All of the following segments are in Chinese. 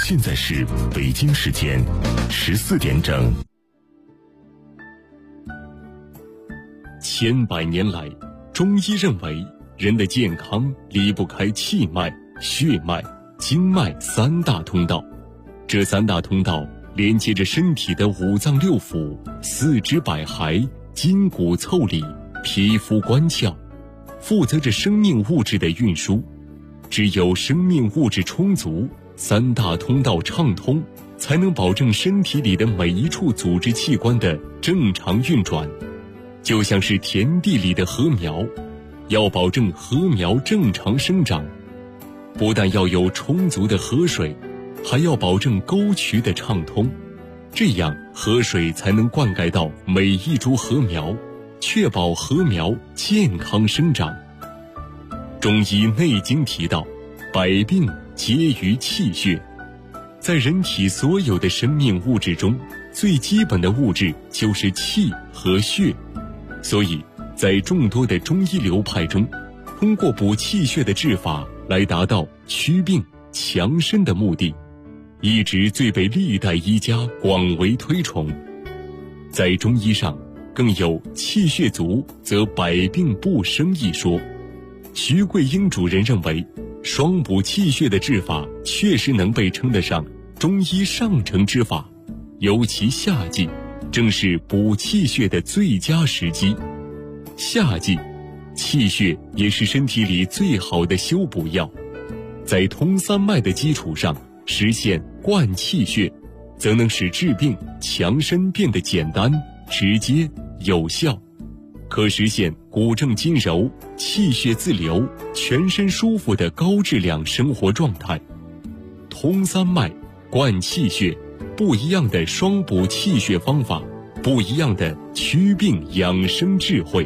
现在是北京时间14点整。千百年来，中医认为人的健康离不开气脉、血脉、经脉三大通道。这三大通道连接着身体的五脏六腑、四肢百骸、筋骨腠理、皮肤关窍，负责着生命物质的运输。只有生命物质充足，三大通道畅通，才能保证身体里的每一处组织器官的正常运转。就像是田地里的禾苗，要保证禾苗正常生长，不但要有充足的河水，还要保证沟渠的畅通，这样河水才能灌溉到每一株禾苗，确保禾苗健康生长。中医《内经》提到，百病皆于气血。在人体所有的生命物质中，最基本的物质就是气和血。所以在众多的中医流派中，通过补气血的治法来达到祛病强身的目的，一直最被历代医家广为推崇。在中医上更有气血足则百病不生一说。徐桂英主任认为，双补气血的治法确实能被称得上中医上乘之法，尤其夏季正是补气血的最佳时机。夏季气血也是身体里最好的修补药，在通三脉的基础上实现灌气血，则能使治病强身变得简单、直接、有效，可实现骨正筋柔、气血自流、全身舒服的高质量生活状态。通三脉、灌气血，不一样的双补气血方法，不一样的祛病养生智慧。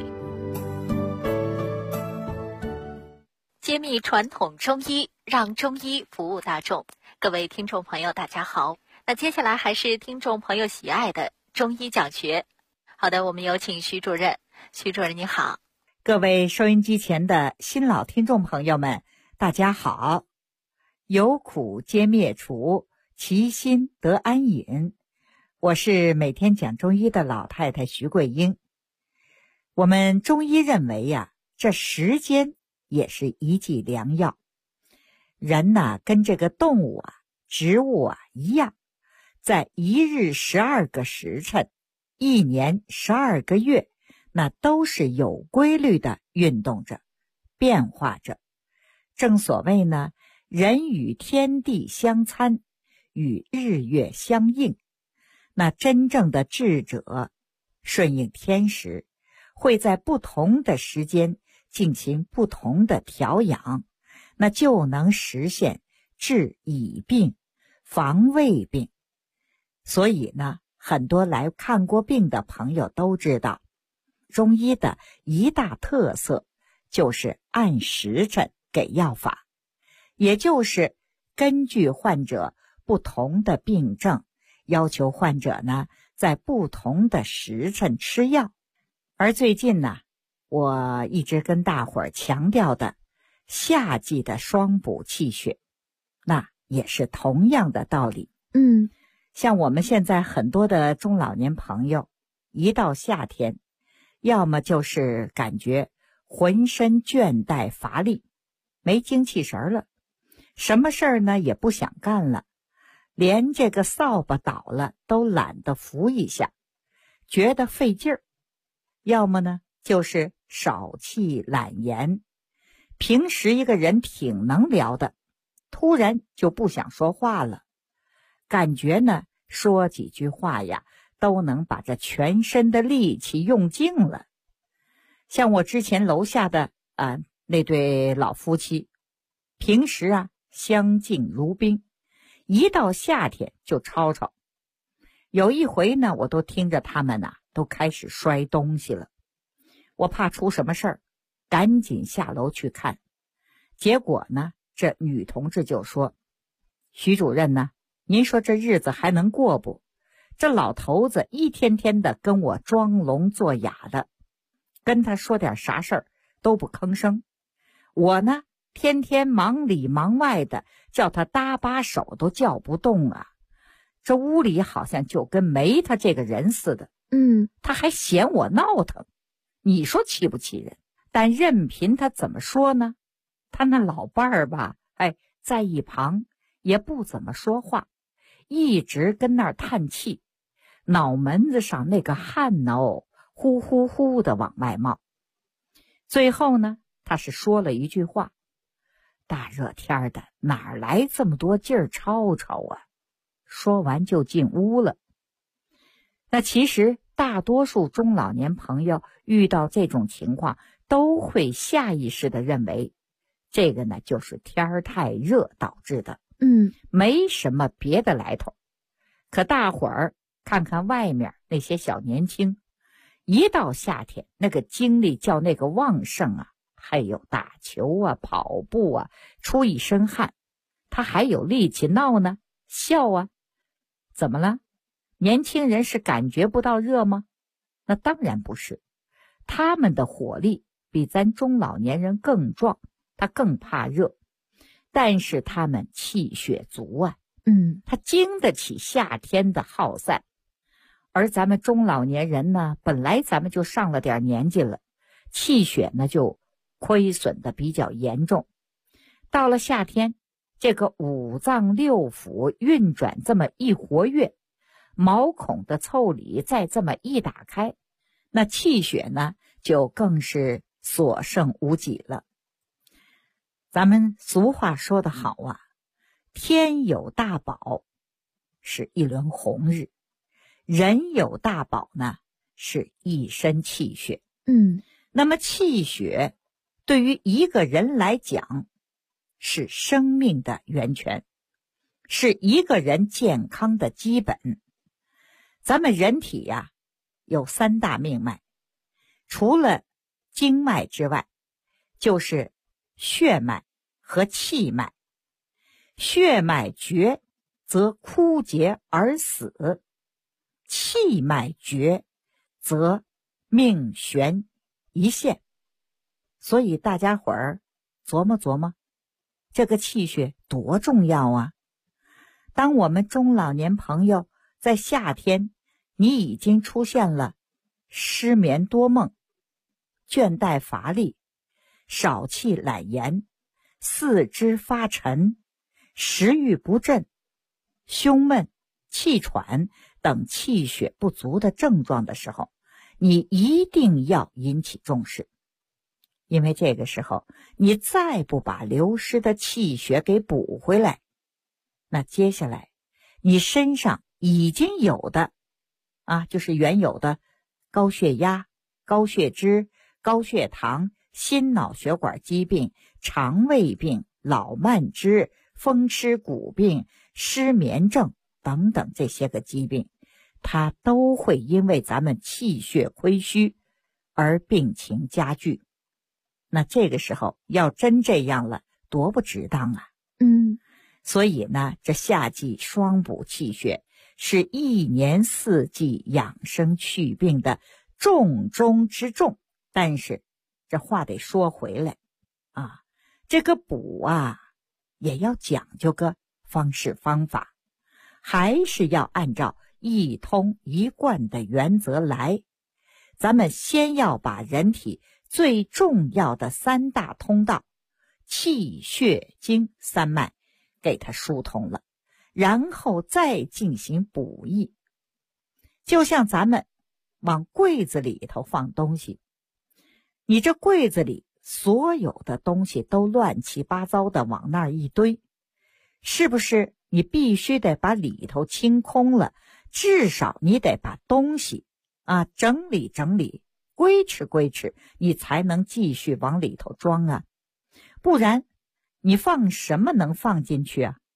揭秘传统中医，让中医服务大众。各位听众朋友大家好，那接下来还是听众朋友喜爱的中医讲学。好的，我们有请徐主任。徐主任你好。 各位收音机前的新老听众朋友们大家好。有苦皆灭除，其心得安隐。我是每天讲中医的老太太徐桂英。我们中医认为呀，这时间也是一剂良药。人呢，跟这个动物啊、植物啊一样，在一日12个时辰，一年12个月，那都是有规律的运动着，变化着。正所谓呢，人与天地相参，与日月相应。那真正的智者，顺应天时，会在不同的时间进行不同的调养，那就能实现治已病、防未病。所以呢，很多来看过病的朋友都知道，中医的一大特色就是按时辰给药法，也就是根据患者不同的病症，要求患者呢在不同的时辰吃药。而最近呢，我一直跟大伙儿强调的夏季的双补气血，那也是同样的道理。像我们现在很多的中老年朋友，一到夏天，要么就是感觉浑身倦怠乏力，没精气神了，什么事儿呢也不想干了，连这个扫把倒了都懒得扶一下，觉得费劲儿。要么呢就是少气懒言，平时一个人挺能聊的，突然就不想说话了，感觉呢说几句话呀都能把这全身的力气用尽了。像我之前楼下的那对老夫妻，平时啊相敬如宾，一到夏天就吵吵。有一回呢，我都听着他们都开始摔东西了。我怕出什么事儿，赶紧下楼去看。结果呢，这女同志就说：“徐主任呢，您说这日子还能过不？这老头子一天天的跟我装聋作哑的，跟他说点啥事儿都不吭声。我呢天天忙里忙外的，叫他搭把手都叫不动啊。这屋里好像就跟没他这个人似的。他还嫌我闹腾，你说气不气人？但任凭他怎么说呢，他那老伴儿吧，在一旁也不怎么说话，一直跟那儿叹气，脑门子上那个汗哦，呼呼呼的往外冒。最后呢，他是说了一句话：大热天的，哪来这么多劲儿吵吵啊？说完就进屋了。那其实大多数中老年朋友遇到这种情况，都会下意识地认为，这个呢就是天儿太热导致的，没什么别的来头。可大伙儿看看外面那些小年轻，一到夏天，那个精力叫那个旺盛啊，还有打球啊、跑步啊，出一身汗，他还有力气闹呢，笑啊。怎么了？年轻人是感觉不到热吗？那当然不是，他们的火力比咱中老年人更壮，他更怕热，但是他们气血足啊，他经得起夏天的耗散。而咱们中老年人呢，本来咱们就上了点年纪了，气血呢就亏损的比较严重。到了夏天，这个五脏六腑运转这么一活跃，毛孔的腠理再这么一打开，那气血呢就更是所剩无几了。咱们俗话说得好啊，天有大宝是一轮红日，人有大宝呢是一身气血。那么气血对于一个人来讲是生命的源泉，是一个人健康的基本。咱们人体呀，有三大命脉，除了经脉之外，就是血脉和气脉。血脉绝则枯竭而死，气脉绝则命悬一线。所以大家伙儿琢磨琢磨，这个气血多重要啊！当我们中老年朋友在夏天，你已经出现了失眠多梦、倦怠乏力、少气懒言、四肢发沉、食欲不振、胸闷、气喘等气血不足的症状的时候，你一定要引起重视。因为这个时候你再不把流失的气血给补回来，那接下来你身上已经有的就是原有的高血压、高血脂、高血糖、心脑血管疾病、肠胃病、老慢支、风湿骨病、失眠症等等这些个疾病，它都会因为咱们气血亏虚而病情加剧。那这个时候要真这样了，多不值当啊！所以呢，这夏季双补气血是一年四季养生祛病的重中之重。但是这话得说回来这个补也要讲究个方式方法，还是要按照一通一贯的原则来。咱们先要把人体最重要的三大通道气血经三脉给它疏通了，然后再进行补益。就像咱们往柜子里头放东西，你这柜子里所有的东西都乱七八糟的往那儿一堆，是不是你必须得把里头清空了？至少你得把东西整理整理，归置归置，你才能继续往里头装啊。不然你放什么能放进去啊？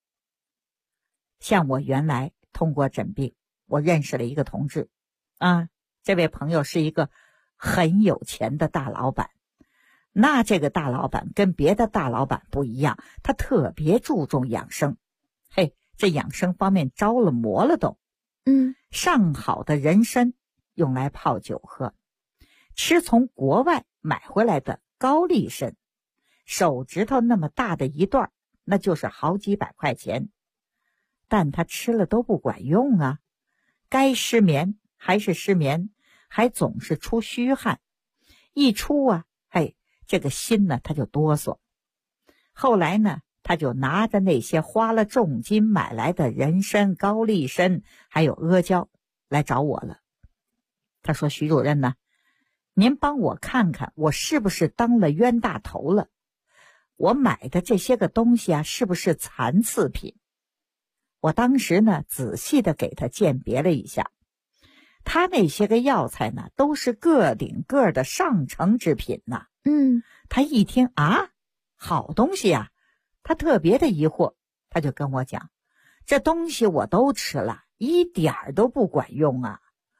像我原来通过诊病，我认识了一个同志这位朋友是一个很有钱的大老板。那这个大老板跟别的大老板不一样，他特别注重养生。这养生方面着了魔了都。上好的人参用来泡酒喝，吃从国外买回来的高丽参， 手指头那么大的一段，那就是好几百块钱。但他吃了都不管用啊，该失眠还是失眠，还总是出虚汗。一出啊，这个心呢他就哆嗦。后来呢，他就拿着那些花了重金买来的人参、高丽参还有阿胶来找我了。他说：徐主任呢，您帮我看看我是不是当了冤大头了，我买的这些个东西啊是不是残次品。我当时呢仔细的给他鉴别了一下，他那些个药材呢都是个顶个的上乘之品呐。他一听啊，好东西啊，他特别的疑惑，他就跟我讲，这东西我都吃了，一点儿都不管用啊。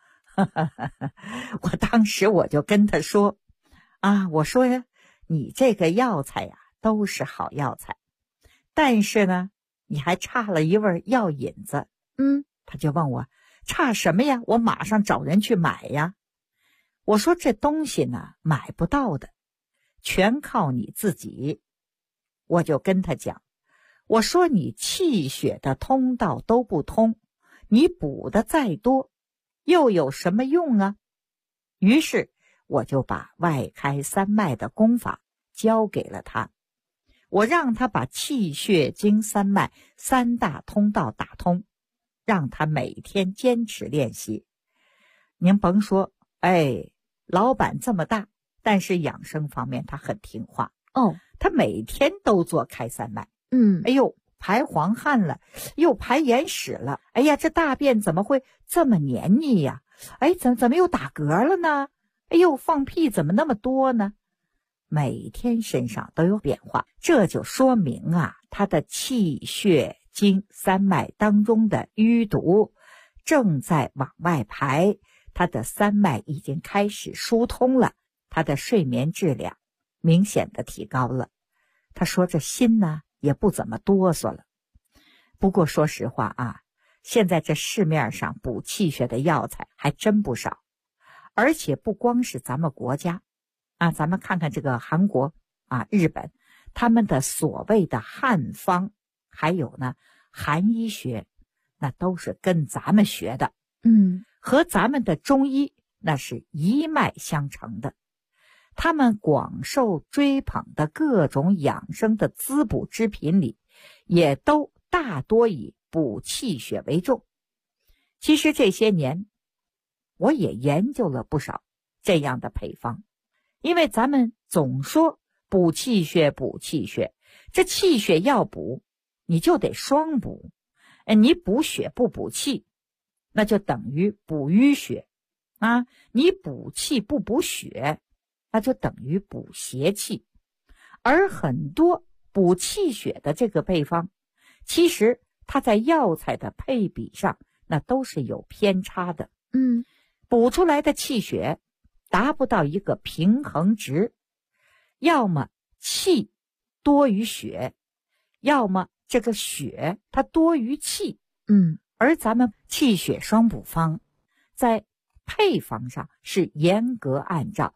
我当时我就跟他说啊，我说呀，你这个药材呀都是好药材，但是呢你还差了一味药引子。他就问我差什么呀，我马上找人去买呀。我说这东西呢买不到的，全靠你自己。我就跟他讲，我说你气血的通道都不通，你补的再多又有什么用啊？于是我就把外开三脉的功法教给了他，我让他把气血经三脉三大通道打通，让他每天坚持练习。您甭说，老板这么大，但是养生方面他很听话他每天都做开三脉。排黄汗了，又排眼屎了，哎呀，这大便怎么会这么黏腻呀？怎么又打嗝了呢？放屁怎么那么多呢？每天身上都有变化，这就说明啊，他的气血经三脉当中的淤毒正在往外排，他的三脉已经开始疏通了，他的睡眠质量明显的提高了。他说这心呢也不怎么哆嗦了。不过说实话啊，现在这市面上补气血的药材还真不少，而且不光是咱们国家啊，咱们看看这个韩国啊、日本，他们的所谓的汉方，还有呢韩医学，那都是跟咱们学的，和咱们的中医那是一脉相承的。他们广受追捧的各种养生的滋补之品里，也都大多以补气血为重。其实这些年我也研究了不少这样的配方，因为咱们总说补气血补气血，这气血要补你就得双补，你补血不补气，那就等于补淤血啊，你补气不补血，那就等于补邪气。而很多补气血的这个配方，其实它在药材的配比上那都是有偏差的。补出来的气血达不到一个平衡值，要么气多于血，要么这个血它多于气。而咱们气血双补方在配方上是严格按照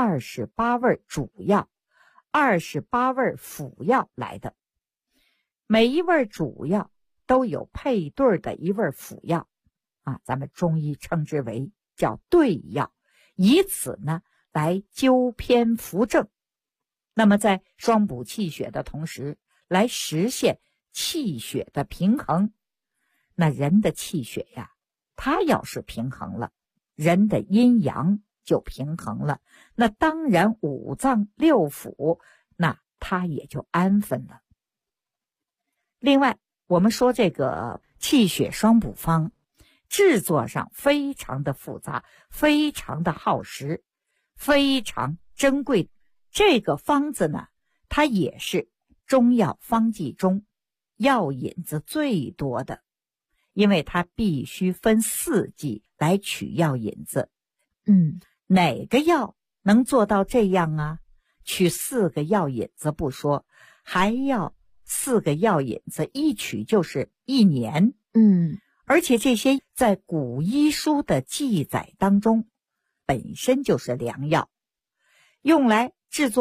28味主药、28味辅药来的，每一味主药都有配对的一味辅药啊，咱们中医称之为叫对药，以此呢来纠偏扶正。那么在双补气血的同时，来实现气血的平衡。那人的气血呀，它要是平衡了，人的阴阳就平衡了，那当然五脏六腑那它也就安分了。另外我们说这个气血双补方制作上非常的复杂，非常的耗时，非常珍贵。这个方子呢，它也是中药方剂中药引子最多的，因为它必须分4剂来取药引子。哪个药能做到这样啊？取4个药引子不说，还要4个药引子一取就是1年。而且这些在古医书的记载当中本身就是良药，用来制作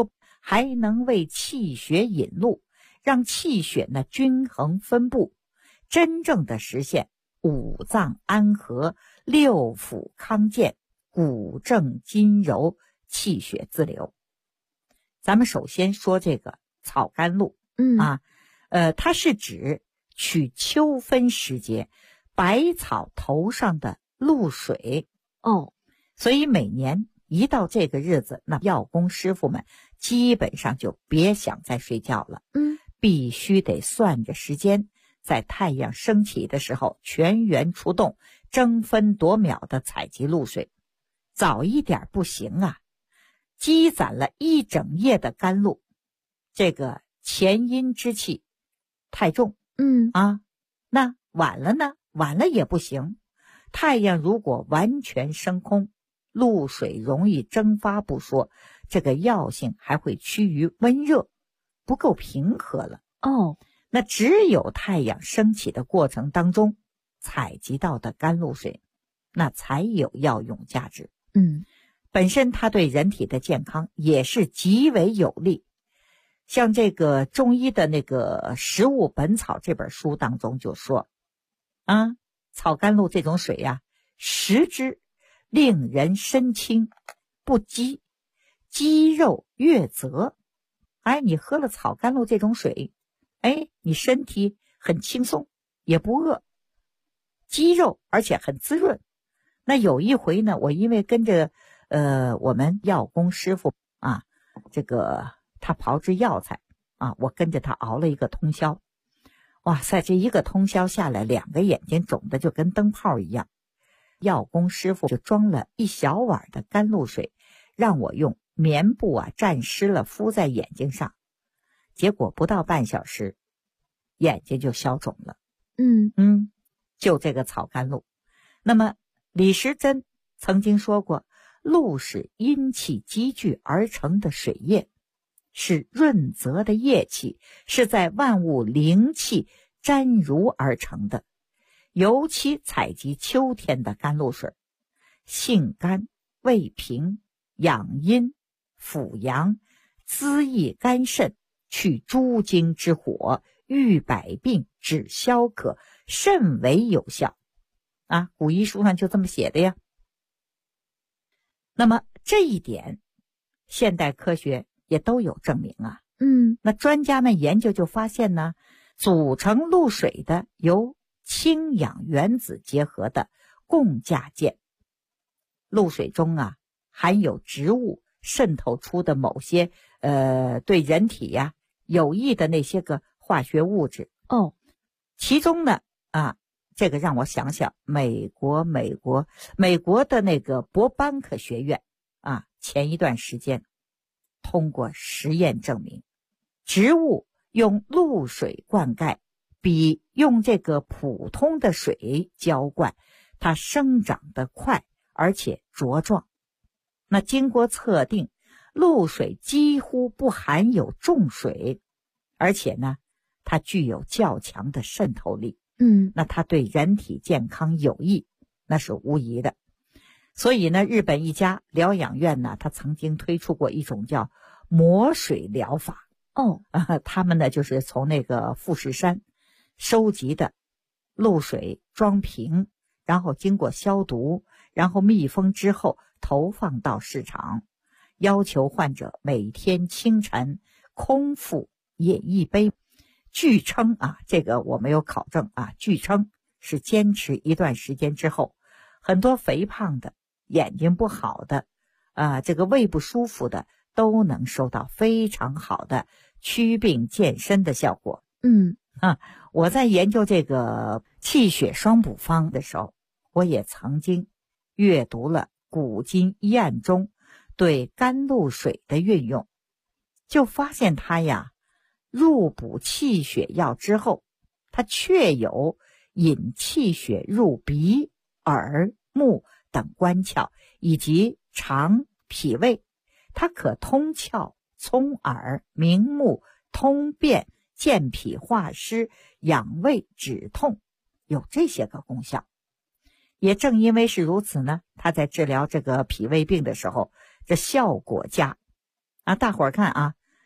还能为气血引路，让气血呢均衡分布，真正的实现五脏安和、六腑康健、骨正筋柔、气血自流。咱们首先说这个草甘露，它是指取秋分时节百草头上的露水。所以每年一到这个日子，那药工师傅们基本上就别想再睡觉了，必须得算着时间，在太阳升起的时候全员出动，争分夺秒的采集露水。早一点不行啊，积攒了一整夜的甘露，这个前阴之气太重，那晚了呢？晚了也不行。太阳如果完全升空，露水容易蒸发不说，这个药性还会趋于温热，不够平和了。那只有太阳升起的过程当中采集到的甘露水，那才有药用价值。本身它对人体的健康也是极为有利。像这个中医的那个《食物本草》这本书当中就说，草甘露这种水呀，食之令人身轻不饥，肌肉悦泽。你喝了草甘露这种水，你身体很轻松，也不饿，肌肉而且很滋润。那有一回呢，我因为跟着我们药工师傅这个他炮制药材我跟着他熬了一个通宵。哇塞，这一个通宵下来，2个眼睛肿的就跟灯泡一样。药工师傅就装了一小碗的甘露水，让我用棉布蘸湿了敷在眼睛上，结果不到半小时眼睛就消肿了。就这个草甘露。那么李时珍曾经说过，露是阴气积聚而成的水液，是润泽的液气，是在万物灵气沾濡而成的。尤其采集秋天的甘露水，性甘味平，养阴抚阳，滋益肝肾，去诸经之火，御百病，止消渴，甚为有效。古医书上就这么写的呀。那么这一点现代科学也都有证明那专家们研究就发现呢，组成露水的由氢氧原子结合的共价键，露水中含有植物渗透出的某些对人体有益的那些个化学物质。其中呢这个让我想想，美国的那个博班克学院前一段时间通过实验证明，植物用露水灌溉比用这个普通的水浇灌它生长得快，而且茁壮。那经过测定，露水几乎不含有重水，而且呢它具有较强的渗透力。那它对人体健康有益，那是无疑的。所以呢，日本一家疗养院呢，它曾经推出过一种叫魔水疗法。他们呢就是从那个富士山收集的露水装瓶，然后经过消毒，然后密封之后投放到市场，要求患者每天清晨空腹饮一杯。据称这个我没有考证据称是坚持一段时间之后，很多肥胖的、眼睛不好的这个胃不舒服的都能收到非常好的祛病健身的效果。我在研究这个气血双补方的时候，我也曾经阅读了古今医案中对甘露水的运用，就发现它入补气血药之后，它确有引气血入鼻、耳、目等关窍，以及肠、脾胃。它可通窍、聪耳、明目、通便、健脾化湿、养胃止痛，有这些个功效。也正因为是如此呢，它在治疗这个脾胃病的时候，这效果佳大伙儿看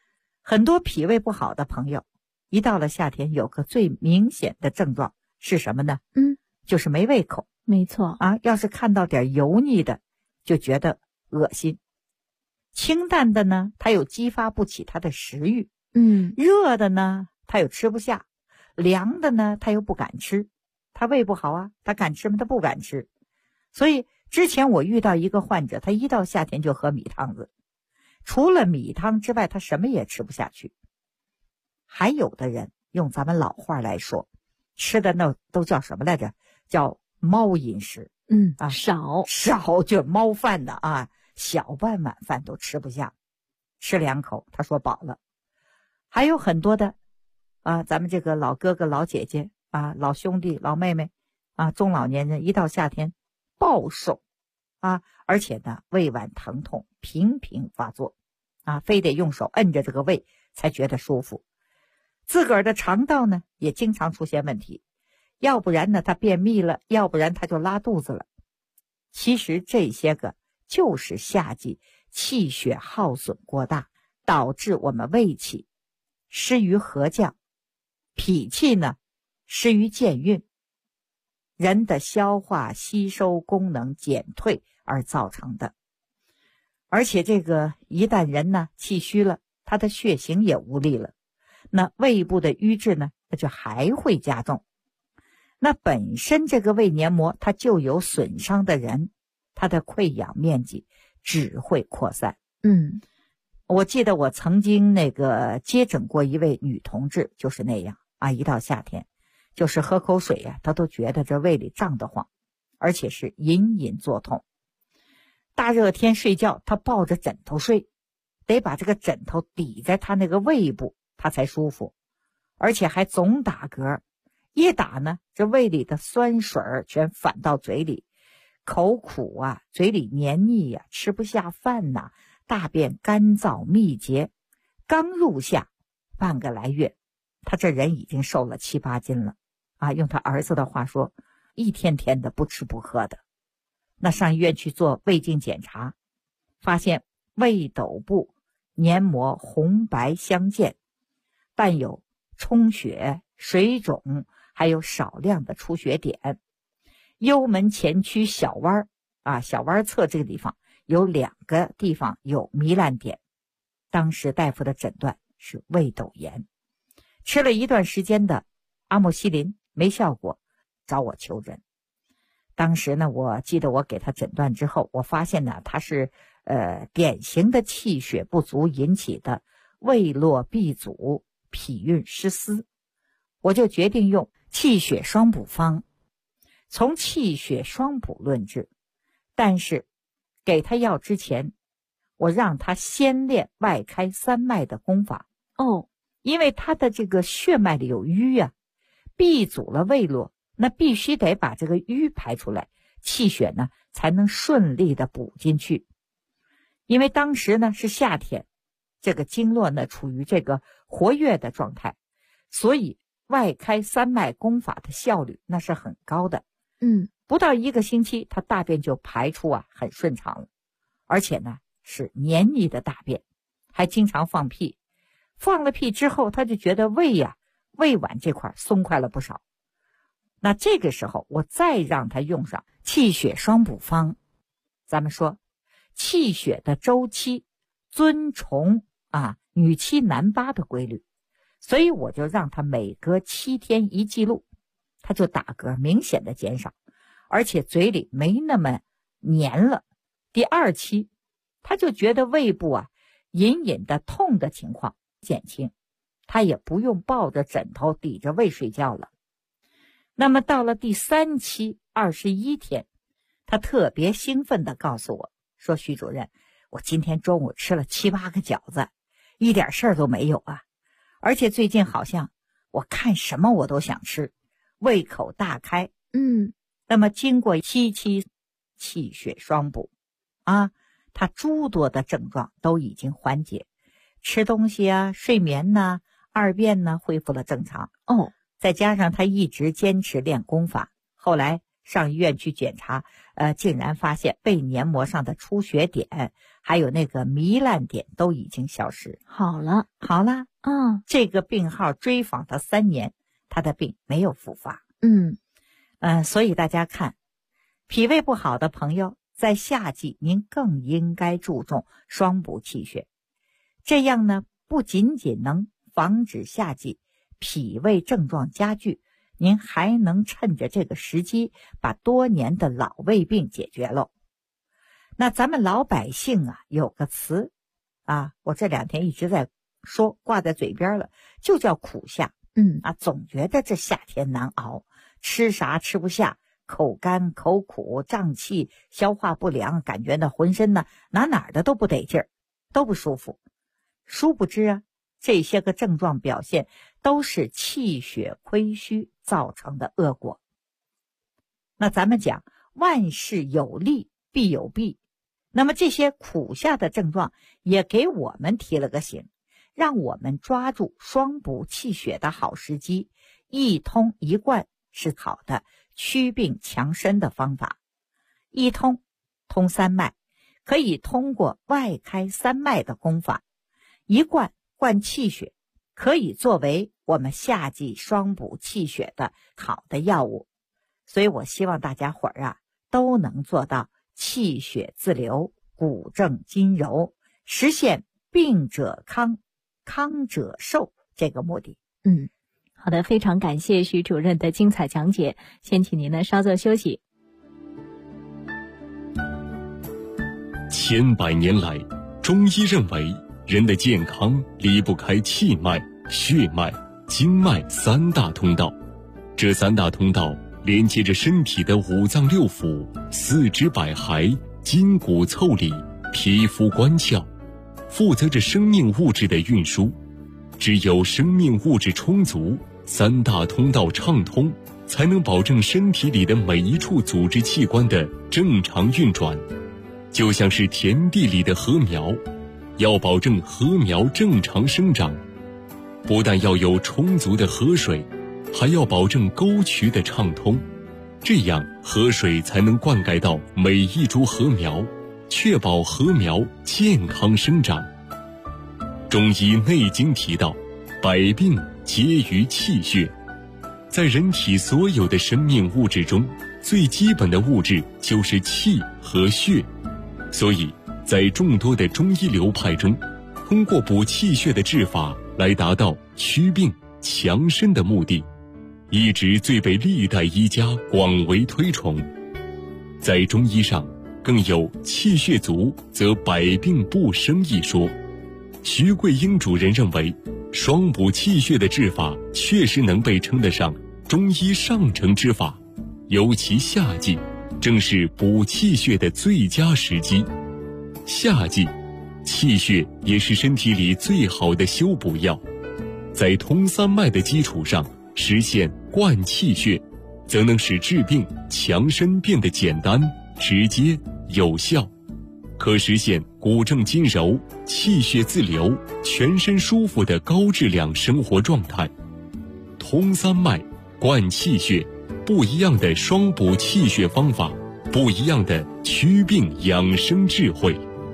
很多脾胃不好的朋友，一到了夏天，有个最明显的症状是什么呢？就是没胃口。 没错啊，要是看到点油腻的，就觉得恶心。清淡的呢，他又激发不起他的食欲。热的呢，他又吃不下；凉的呢，他又不敢吃。他胃不好啊，他敢吃吗？他不敢吃。所以之前我遇到一个患者，他一到夏天就喝米汤子，除了米汤之外，他什么也吃不下去。还有的人用咱们老话来说，吃的那都叫什么来着？叫猫饮食。少就猫饭的啊，小半碗饭都吃不下，吃2口他说饱了。还有很多的啊，咱们这个老哥哥老姐姐啊，老兄弟老妹妹啊，中老年人一到夏天暴瘦啊，而且呢胃脘疼痛频频发作啊，非得用手摁着这个胃才觉得舒服。自个儿的肠道呢也经常出现问题，要不然呢他便秘了，要不然他就拉肚子了。其实这些个就是夏季气血耗损过大，导致我们胃气失于和降，脾气呢失于健运，人的消化吸收功能减退而造成的。而且这个一旦人呢气虚了，他的血行也无力了，那胃部的瘀滞呢，那就还会加重。那本身这个胃黏膜它就有损伤的人，它的溃疡面积只会扩散。我记得我曾经接诊过一位女同志，就是那样啊，一到夏天就是喝口水啊，她都觉得这胃里胀得慌，而且是隐隐作痛。大热天睡觉，她抱着枕头睡，得把这个枕头抵在她那个胃部，她才舒服，而且还总打嗝。一打呢，这胃里的酸水全反到嘴里，口苦啊，嘴里黏腻啊，吃不下饭呐，大便干燥密结。刚入夏半个来月，他这人已经瘦了7、8斤了啊！用他儿子的话说，一天天的不吃不喝的。那上医院去做胃镜检查，发现胃斗部黏膜红白相间，伴有充血、水肿，还有少量的出血点。幽门前区小弯啊，小弯侧这个地方有2个地方有糜烂点。当时大夫的诊断是胃斗炎，吃了一段时间的阿莫西林没效果，找我求诊。当时呢，我记得我给他诊断之后，我发现呢，他是典型的气血不足引起的胃络闭阻、脾运失司，我就决定用气血双补方。从气血双补论治，但是给他药之前，我让他先练外开3脉的功法。因为他的这个血脉里有瘀啊，闭阻了胃络，那必须得把这个瘀排出来，气血呢才能顺利的补进去。因为当时呢是夏天，这个经络呢处于这个活跃的状态，所以外开3脉功法的效率那是很高的。不到1个星期，他大便就排出啊很顺畅了，而且呢是黏腻的大便，还经常放屁。放了屁之后，他就觉得胃脘这块松快了不少。那这个时候我再让他用上气血双补方。咱们说气血的周期遵从女七男八的规律，所以我就让他每隔7天一记录，他就打嗝明显的减少，而且嘴里没那么黏了。第2期他就觉得胃部隐隐的痛的情况减轻，他也不用抱着枕头抵着胃睡觉了。那么到了第3期21天，他特别兴奋地告诉我说，徐主任，我今天中午吃了7、8个饺子，一点事儿都没有啊，而且最近好像我看什么我都想吃，胃口大开。那么经过7期气血双补他诸多的症状都已经缓解，吃东西睡眠二便恢复了正常。再加上他一直坚持练功法，后来上医院去检查，竟然发现胃黏膜上的出血点还有那个糜烂点都已经消失。 好了。 这个病号追访他3年，他的病没有复发。所以大家看，脾胃不好的朋友在夏季您更应该注重双补气血，这样呢不仅仅能防止夏季脾胃症状加剧，您还能趁着这个时机把多年的老胃病解决喽。那咱们老百姓啊有个词啊，我这2天一直在说，挂在嘴边了，就叫苦夏。总觉得这夏天难熬，吃啥吃不下，口干口苦，胀气，消化不良，感觉那浑身呢哪的都不得劲儿，都不舒服。殊不知啊，这些个症状表现都是气血亏虚造成的恶果。那咱们讲万事有利必有弊，那么这些苦夏的症状也给我们提了个醒，让我们抓住双补气血的好时机，一通一贯是好的祛病强身的方法。一通3脉，可以通过外开3脉的功法；一贯灌气血，可以作为我们夏季双补气血的好的药物。所以我希望大家伙儿啊都能做到气血自流，骨正筋柔，实现病者康，康者寿这个目的。 好的，非常感谢徐主任的精彩讲解，先请您呢稍作休息。 千百年来，中医认为人的健康离不开气脉、血脉、经脉3大通道。这3大通道连接着身体的5脏6腑、四肢百骸、筋骨凑理、皮肤关窍，负责着生命物质的运输。只有生命物质充足，3大通道畅通，才能保证身体里的每一处组织器官的正常运转。就像是田地里的禾苗，要保证禾苗正常生长，不但要有充足的河水，还要保证沟渠的畅通，这样河水才能灌溉到每一株禾苗，确保禾苗健康生长。中医《内经》提到，百病皆于气血。在人体所有的生命物质中，最基本的物质就是气和血。所以在众多的中医流派中，通过补气血的治法来达到祛病强身的目的，一直最被历代医家广为推崇。在中医上更有气血足则百病不生一说。徐桂英主任认为，双补气血的治法确实能被称得上中医上乘之法，尤其夏季正是补气血的最佳时机。夏季气血也是身体里最好的修补药，在通3脉的基础上实现灌气血，则能使治病强身变得简单、直接、有效，可实现骨正筋柔、气血自流、全身舒服的高质量生活状态。通3脉、灌气血，不一样的双补气血方法，不一样的祛病养生智慧。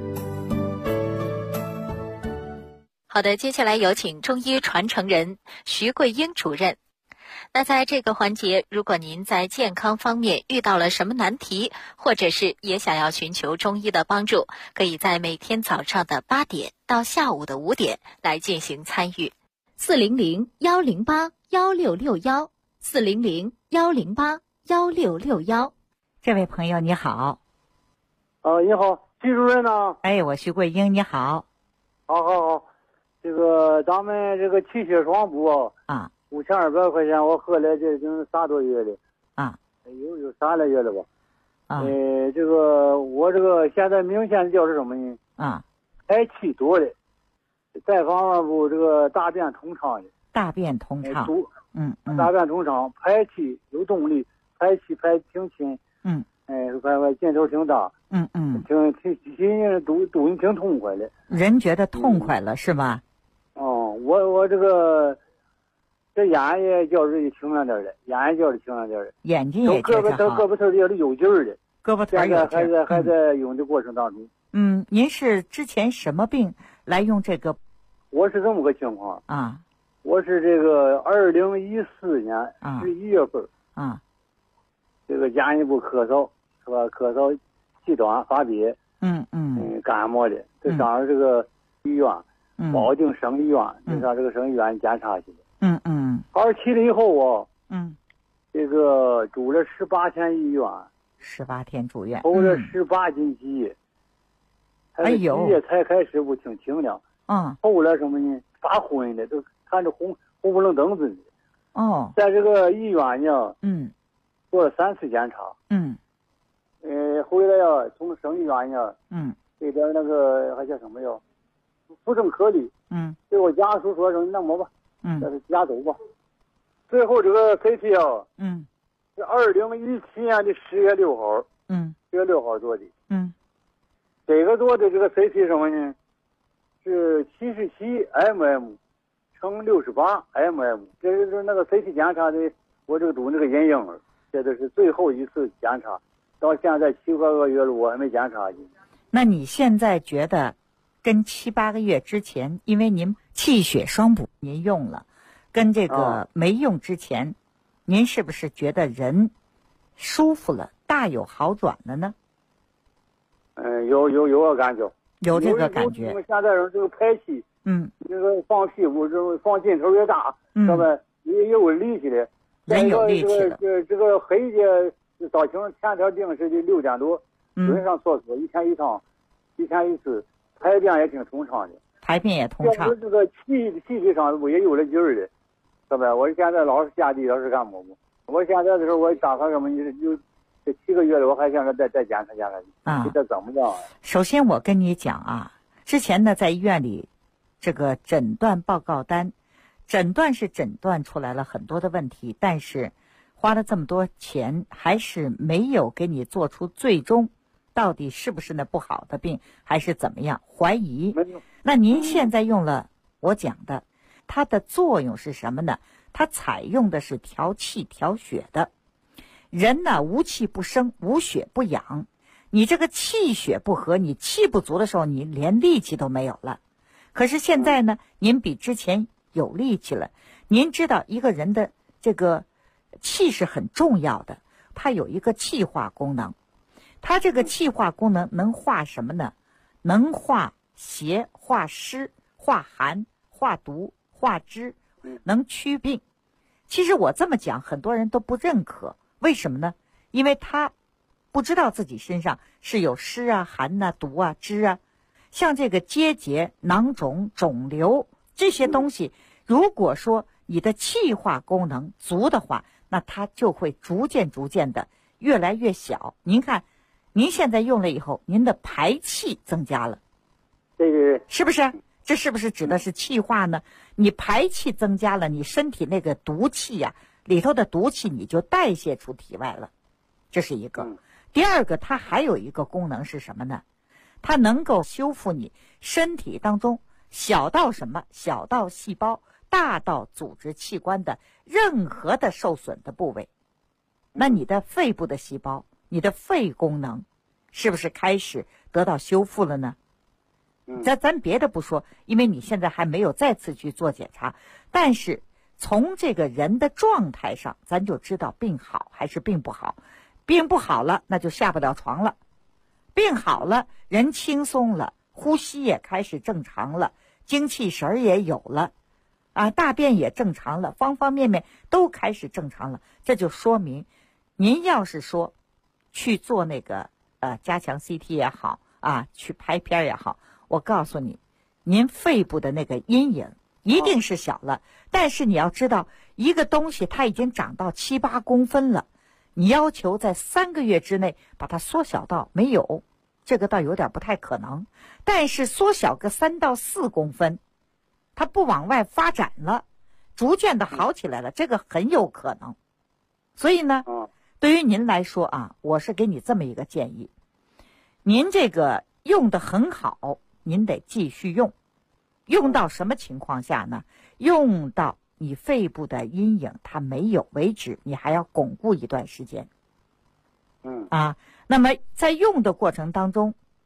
好的，接下来有请中医传承人徐桂英主任。那在这个环节，如果您在健康方面遇到了什么难题，或者是也想要寻求中医的帮助，可以在每天早上的8点到下午的5点来进行参与。400-108-1661，400-108-1661。 这位朋友你好。 你好，徐主任呢？ 哎，我徐桂英，你好。 好，这个咱们这个气血双补啊 ，5200块钱，我喝了这已经3多月了啊， 有3来月了吧？ 啊， 这个我这个现在明显的叫是什么呢？ 啊， 排气多的，再方面不这个大便通畅的， 大便通畅， 大便通畅，排气有动力，排气排挺勤，劲头挺大，挺肚子挺痛快的， 人觉得痛快了是吧？ 我这个这眼也觉着清亮点的， 眼睛也觉着好， 胳膊头也是有劲儿的， 胳膊头有劲儿， 还在用的过程当中。 您是之前什么病来用这个？ 我是这么个情况啊， 我是这个2014年11月份啊， 这个家人部咳嗽是吧？咳嗽气短发憋，感冒的，就上这个医院，保定省医院，就上这个省医院检查去的。好去了以后这个住了18天医院 ，18天住院， 抽了18斤鸡， 哎呦， 鸡也才开始不挺清凉，后来什么呢？发昏的，都看着红不愣登子的。在这个医院呢，做了3次检查，回来呀，从省医院呢，这边那个还叫什么呀？妇政科里，给我家属说那么吧，这是家走吧。最后这个 CT 啊，是2017年的10月6号，10月6号做的，这个做的这个 CT 什么呢？是77 mm 乘68 mm， 这是那个 CT 检查的，我这个读那个阴影，这都是最后一次检查，到现在7、8个月了，我还没检查去。 那你现在觉得，跟7、8个月之前，因为您气血双补您用了，跟这个没用之前，您是不是觉得人舒服了，大有好转了呢？ 有个感觉， 有这个感觉。 现在人这个排气，这个放屁股，这个放劲头越大，知道也有力气的。 人有力气了。 这个黑的早清前天定时的6点多，准上厕所，1天1趟，1天1次，排便也挺通畅的。 排便也通畅。 这个气体上我也有了劲儿的，知道我现在老是下地，老是干么么。我现在的时候我打算什么，就这7个月了，我还想着再检查检查，这怎么样？ 首先我跟你讲啊，之前呢在医院里，这个诊断报告单，诊断是诊断出来了很多的问题，但是花了这么多钱，还是没有给你做出最终到底是不是那不好的病，还是怎么样怀疑。那您现在用了我讲的，它的作用是什么呢？它采用的是调气调血的。人呢，无气不生，无血不养。你这个气血不和，你气不足的时候，你连力气都没有了。可是现在呢，您比之前有力气了。您知道一个人的这个气是很重要的，它有一个气化功能。它这个气化功能能化什么呢？能化邪、化湿、化寒、化毒、化湿，能祛病。其实我这么讲，很多人都不认可。为什么呢？因为他不知道自己身上是有湿啊、寒啊、毒啊、湿啊。像这个结节、囊肿、肿瘤这些东西，如果说你的气化功能足的话，那它就会逐渐的越来越小。您看，您现在用了以后，您的排气增加了，是不是？这是不是指的是气化呢？你排气增加了，你身体那个毒气呀，里头的毒气你就代谢出体外了，这是一个。第二个，它还有一个功能是什么呢？它能够修复你身体当中小到什么？小到细胞，大到组织器官的任何的受损的部位。那你的肺部的细胞，你的肺功能是不是开始得到修复了呢？咱别的不说，因为你现在还没有再次去做检查，但是从这个人的状态上，咱就知道病好还是病不好。病不好了，那就下不了床了；病好了，人轻松了，呼吸也开始正常了，精气神也有了，大便也正常了，方方面面都开始正常了。这就说明，您要是说去做那个加强 CT 也好去拍片也好，我告诉你，您肺部的那个阴影一定是小了，但是你要知道，一个东西它已经长到7、8公分了，你要求在3个月之内把它缩小到没有，这个倒有点不太可能。但是缩小个3到4公分，它不往外发展了，逐渐的好起来了，这个很有可能。所以呢，对于您来说我是给你这么一个建议，您这个用得很好，您得继续用。用到什么情况下呢？用到你肺部的阴影它没有为止，你还要巩固一段时间。那么在用的过程当中，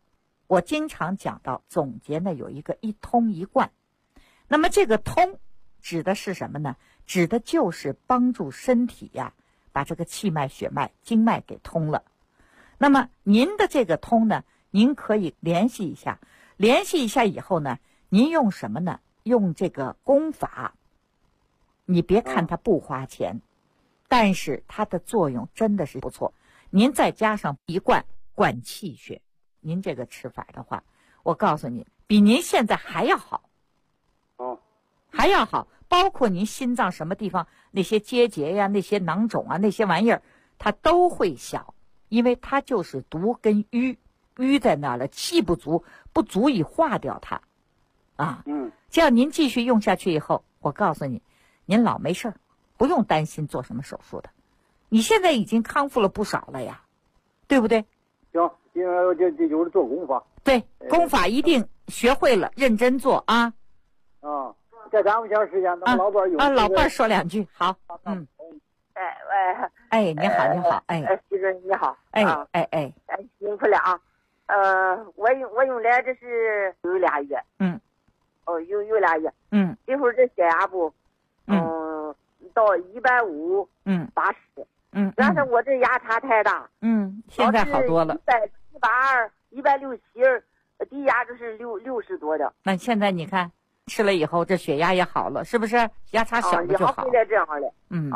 我经常讲到总结呢，有一个一通一贯。那么这个通指的是什么呢？指的就是帮助身体呀，把这个气脉、血脉、经脉给通了。那么您的这个通呢，您可以联系一下，联系一下以后呢，您用什么呢？用这个功法。你别看它不花钱，但是它的作用真的是不错。您再加上一罐灌气血，您这个吃法的话，我告诉你，比您现在还要好。还要好，包括您心脏什么地方那些结节呀、那些囊肿啊、那些玩意儿，它都会小，因为它就是毒跟瘀在那儿了，气不足，不足以化掉它，啊，这样您继续用下去以后，我告诉你，您老没事儿，不用担心做什么手术的，你现在已经康复了不少了呀，对不对？ 行，这就是做功法。 对，功法一定学会了，认真做啊。 再耽误点时间，咱老伴有老伴说两句，好， 喂， 你好，你好， 徐主任你好，辛苦了啊，我用来这是有俩月，有俩月，一会儿这血压不，到150，80，但是我这压差太大， 现在好多了 ，172、167，低压就是60多的。 那现在你看。吃了以后，这血压也好了，是不是？压差小了就好。 现在这样了。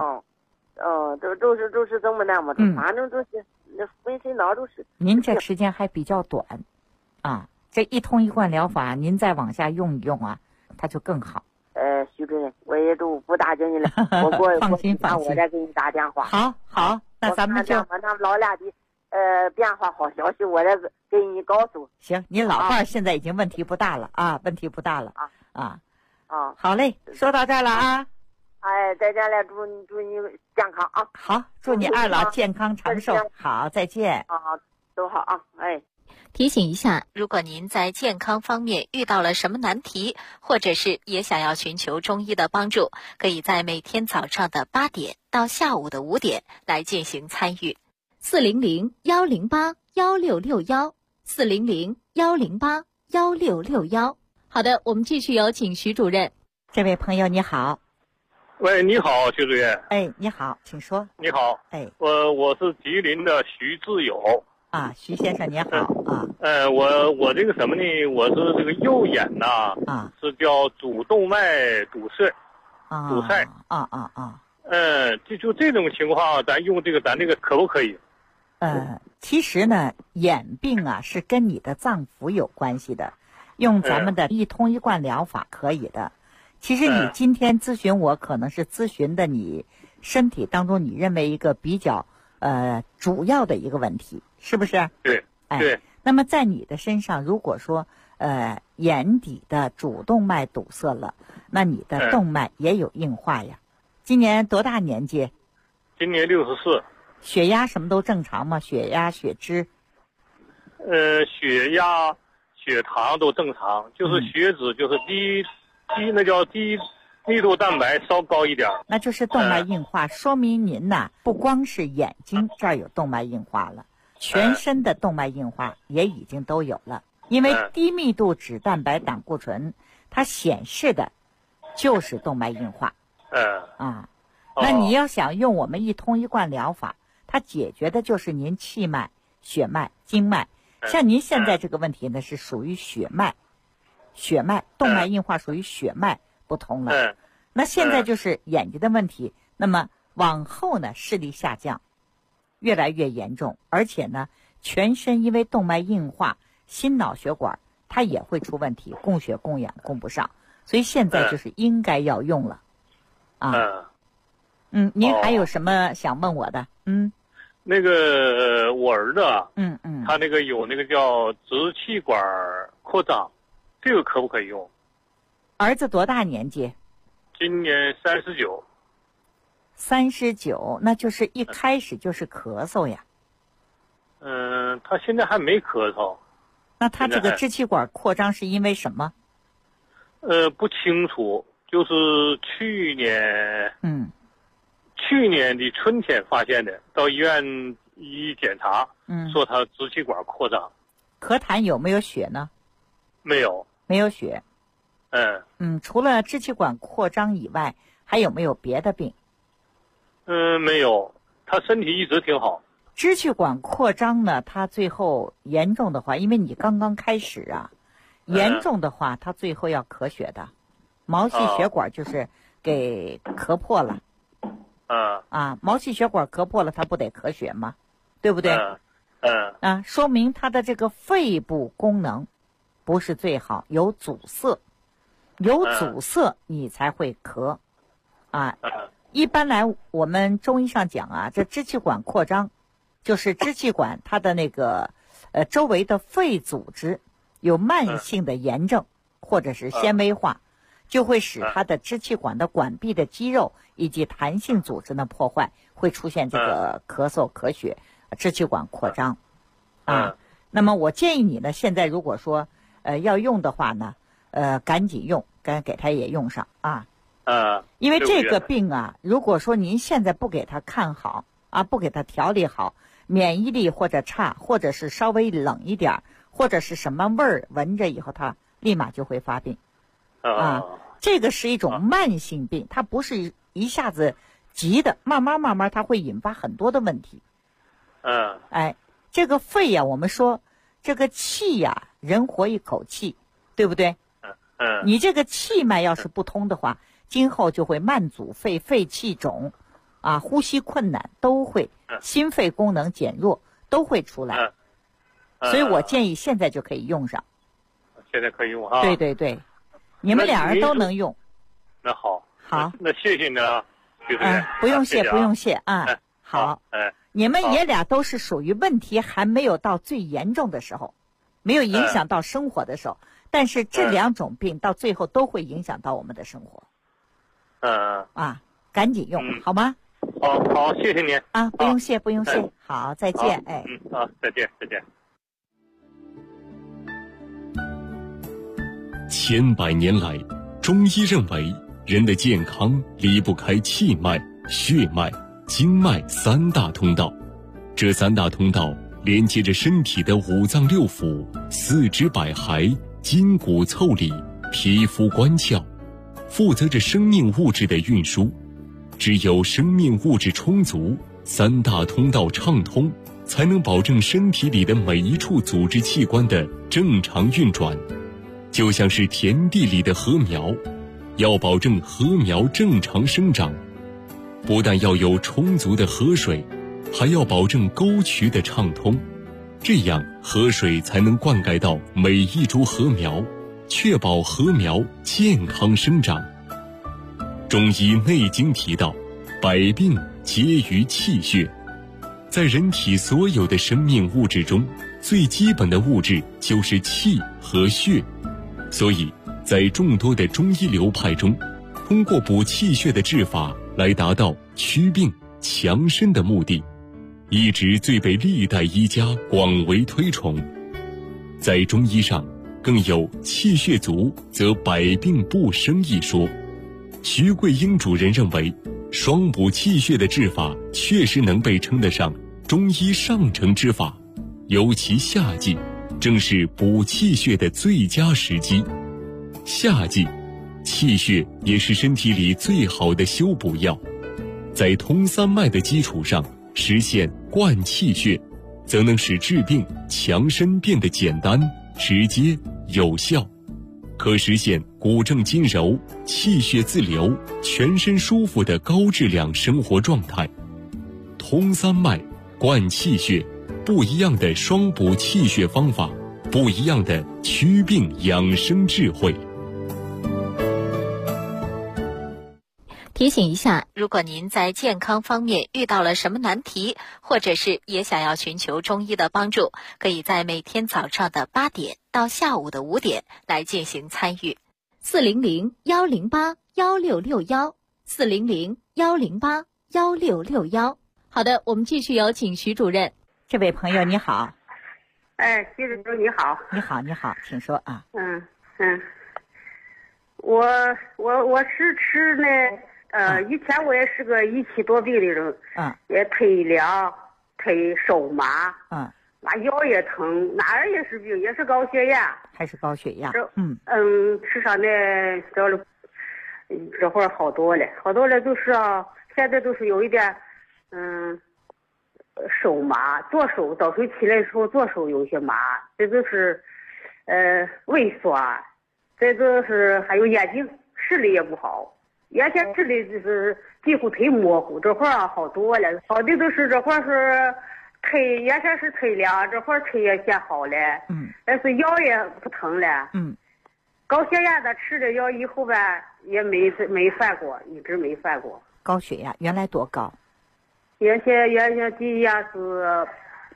都是这么那么的，反正都是那浑身脑都是。 您这时间还比较短，啊，这一通一贯疗法，您再往下用一用啊，它就更好。 徐主任，我也都不打紧了， 放心， 我再给你打电话。 好，那咱们就他们老俩的变化好消息，我再给你告诉。 行，你老伴现在已经问题不大了啊，问题不大了。好嘞，说到这儿了啊。 再见了，祝你健康啊。 好，祝你二老健康长寿。好，再见。 都好啊。 提醒一下，如果您在健康方面遇到了什么难题，或者是也想要寻求中医的帮助，可以在每天早上的8点到下午的5点来进行参与。400-108-1661，400-108-1661。好的，我们继续有请徐主任。 这位朋友你好。 喂，你好，徐主任。 你好，请说。 你好。我是吉林的徐志友。 徐先生你好啊。 我这个什么呢？我是这个右眼呐，是叫主动脉堵塞，堵塞。就这种情况，咱用这个可不可以？ 其实呢，眼病是跟你的脏腑有关系的。用咱们的一通一贯疗法可以的。其实你今天咨询我，可能是咨询的你身体当中你认为一个比较主要的一个问题，是不是？ 对。 那么在你的身上，如果说眼底的主动脉堵塞了，那你的动脉也有硬化呀。今年多大年纪？ 今年64。 血压什么都正常吗？血压、血脂？ 血压、血糖都正常，就是血脂就是低密度蛋白稍高一点， 那就是动脉硬化，说明您不光是眼睛这儿有动脉硬化了，全身的动脉硬化也已经都有了。因为低密度脂蛋白胆固醇，它显示的就是动脉硬化。那你要想用我们一通一贯疗法，它解决的就是您气脉、血脉、经脉。像您现在这个问题呢，是属于血脉，动脉硬化属于血脉不通了。那现在就是眼睛的问题，那么往后呢，视力下降，越来越严重，而且呢，全身因为动脉硬化，心脑血管它也会出问题，供血供氧供不上，所以现在就是应该要用了。您还有什么想问我的？ 那个我儿子他那个有那个叫支气管扩张，这个可不可以用？ 儿子多大年纪？ 今年39。 39，那就是一开始就是咳嗽呀。 他现在还没咳嗽。 那他这个支气管扩张是因为什么？ 不清楚，就是去年的春天发现的，到医院一检查，说他支气管扩张。 咳痰有没有血呢？ 没有。 没有血。除了支气管扩张以外，还有没有别的病？ 没有，他身体一直挺好。 支气管扩张呢，它最后严重的话，因为你刚刚开始啊，严重的话，它最后要咳血的，毛细血管就是给咳破了。毛细血管咳破了，它不得咳血吗？对不对？说明它的这个肺部功能不是最好，有阻塞，有阻塞你才会咳。一般来我们中医上讲啊，这支气管扩张，就是支气管它的那个周围的肺组织有慢性的炎症或者是纤维化，就会使它的支气管的管壁的肌肉以及弹性组织的破坏，会出现这个咳嗽、咳血、支气管扩张。那么我建议你呢，现在如果说要用的话呢，赶紧用，给他也用上啊。因为这个病啊，如果说您现在不给他看好啊，不给他调理好，免疫力或者差，或者是稍微冷一点，或者是什么味儿闻着以后，他立马就会发病。这个是一种慢性病，它不是一下子急的，慢慢它会引发很多的问题。这个肺呀，我们说这个气呀，人活一口气，对不对？你这个气脉要是不通的话，今后就会慢阻肺、肺气肿，呼吸困难都会，心肺功能减弱都会出来。所以我建议现在就可以用上。 现在可以用啊？ 对对对，你们俩人都能用。 那好。 好。 那谢谢你啊，徐主任。 不用谢，不用谢啊。好。你们爷俩都是属于问题还没有到最严重的时候，没有影响到生活的时候，但是这两种病到最后都会影响到我们的生活。赶紧用，好吗？ 好，谢谢您啊，不用谢，不用谢。好，再见。 再见，再见。 千百年来，中医认为人的健康离不开气脉、血脉、经脉三大通道，这三大通道连接着身体的五脏六腑、四肢百骸、筋骨凑理、皮肤关窍，负责着生命物质的运输。只有生命物质充足，三大通道畅通，才能保证身体里的每一处组织器官的正常运转。就像是田地里的禾苗，要保证禾苗正常生长，不但要有充足的河水，还要保证沟渠的畅通，这样河水才能灌溉到每一株禾苗，确保禾苗健康生长。中医内经提到，百病皆于气血。在人体所有的生命物质中，最基本的物质就是气和血。所以在众多的中医流派中，通过补气血的治法来达到祛病强身的目的，一直最被历代医家广为推崇。在中医上更有气血足则百病不生一说。徐桂英主任认为，双补气血的治法确实能被称得上中医上乘之法，尤其夏季正是补气血的最佳时机。夏季气血也是身体里最好的修补药，在通三脉的基础上实现灌气血，则能使治病强身变得简单、直接、有效，可实现骨正筋柔、气血自流、全身舒服的高质量生活状态。通三脉、灌气血，不一样的双补气血方法，不一样的祛病养生智慧。 提醒一下，如果您在健康方面遇到了什么难题，或者是也想要寻求中医的帮助，可以在每天早上的8点到下午的5点来进行参与。400-108-1661，400-108-1661。好的，我们继续有请徐主任。 这位朋友你好。 徐主任你好。 你好，你好，请说啊。 我是吃以前我也是个1期多病的人，也腿凉腿手麻， 那腰也疼，哪儿也是病，也是高血压， 还是高血压？ 吃上那这会儿好多了，就是啊，现在都是有一点，手麻，左手早晨起来的时候左手有些麻，这就是胃酸，这个是还有眼睛视力也不好，原先视力就是几乎忒模糊，这会儿啊好多了，好的都是这会儿是原先是推凉，这会儿推也先好了，但是腰也不疼了，高血压的吃了药以后呗，也没犯过，一直没犯过。 高血压原来多高？ 原先低压是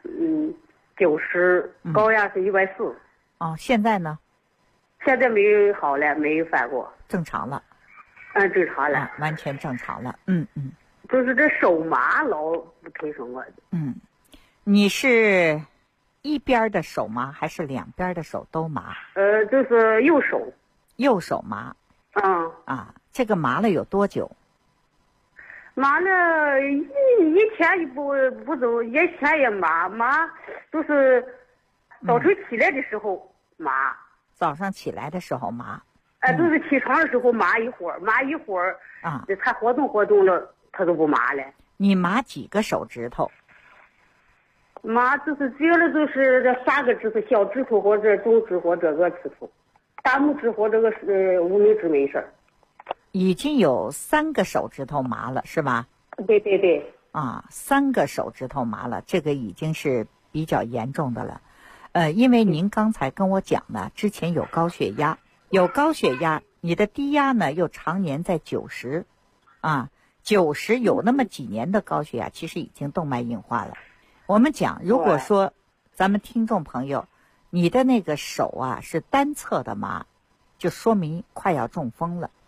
90，高压是140。 哦，现在呢？ 现在没好了，没犯过， 正常了。 正常了， 完全正常了。 就是这手麻老不推什么。 你是一边的手麻还是两边的手都麻？ 就是右手。 右手麻。这个麻了有多久？ 麻了一天不走，一天也麻，都是早晨起来的时候麻。 早上起来的时候麻。 都是起床的时候麻一会儿他活动了，他都不麻了。 你麻几个手指头？ 麻就是主要的就是这3个指头，小指头或者中指或者这个指头，大拇指或者个无名指没事儿。 已经有3个手指头麻了是吧？ 对。 3个手指头麻了，这个已经是比较严重的了。因为您刚才跟我讲了，之前有高血压，你的低压呢又常年在90， 90有那么几年的高血压，其实已经动脉硬化了。我们讲，如果说咱们听众朋友，你的那个手啊是单侧的麻，就说明快要中风了。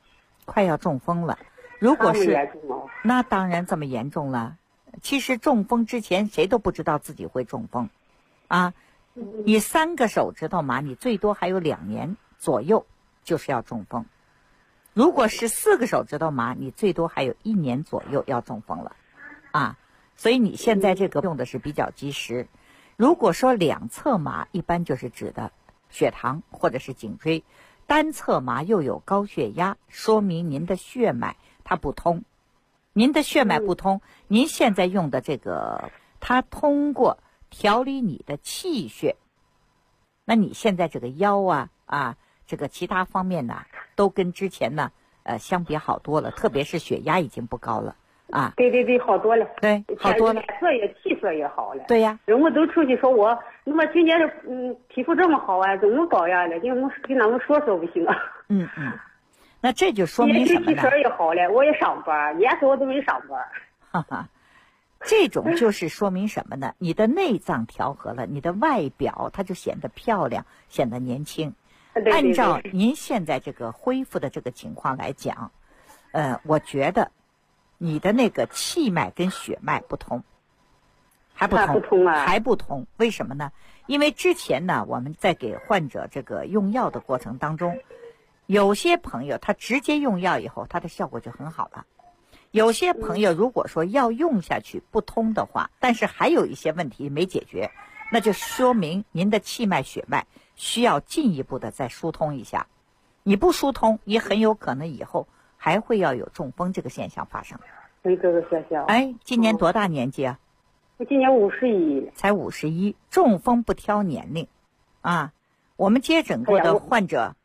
如果是，那当然这么严重了。其实中风之前谁都不知道自己会中风，你3个手指头麻，你最多还有2年左右就是要中风。如果是4个手指头麻，你最多还有1年左右要中风了，所以你现在这个用的是比较及时。如果说2侧麻，一般就是指的血糖或者是颈椎。单侧麻又有高血压，说明您的血脉它不通。您的血脉不通，您现在用的这个，它通过调理你的气血，那你现在这个腰这个其他方面呢，都跟之前呢相比好多了，特别是血压已经不高了。 对，好多了。 对，好多了。 脸色也气色也好了。 对呀， 人们都出去说我，那么今年的皮肤这么好怎么搞呀了？跟咱们说不行啊。 那这就说明什么呢？ 气色也好了，我也上班，年头我都没上班。 这种就是说明什么呢？你的内脏调和了，你的外表它就显得漂亮，显得年轻。按照您现在这个恢复的这个情况来讲，我觉得你的那个气脉跟血脉不通，还不通。为什么呢？因为之前呢，我们在给患者这个用药的过程当中，有些朋友他直接用药以后，他的效果就很好了。有些朋友如果说药用下去不通的话，但是还有一些问题没解决，那就说明您的气脉血脉需要进一步的再疏通一下。你不疏通，你很有可能以后还会要有中风这个现象发生。 这个现象。 今年多大年纪啊？ 我今年51了。 才51，中风不挑年龄我们接诊过的患者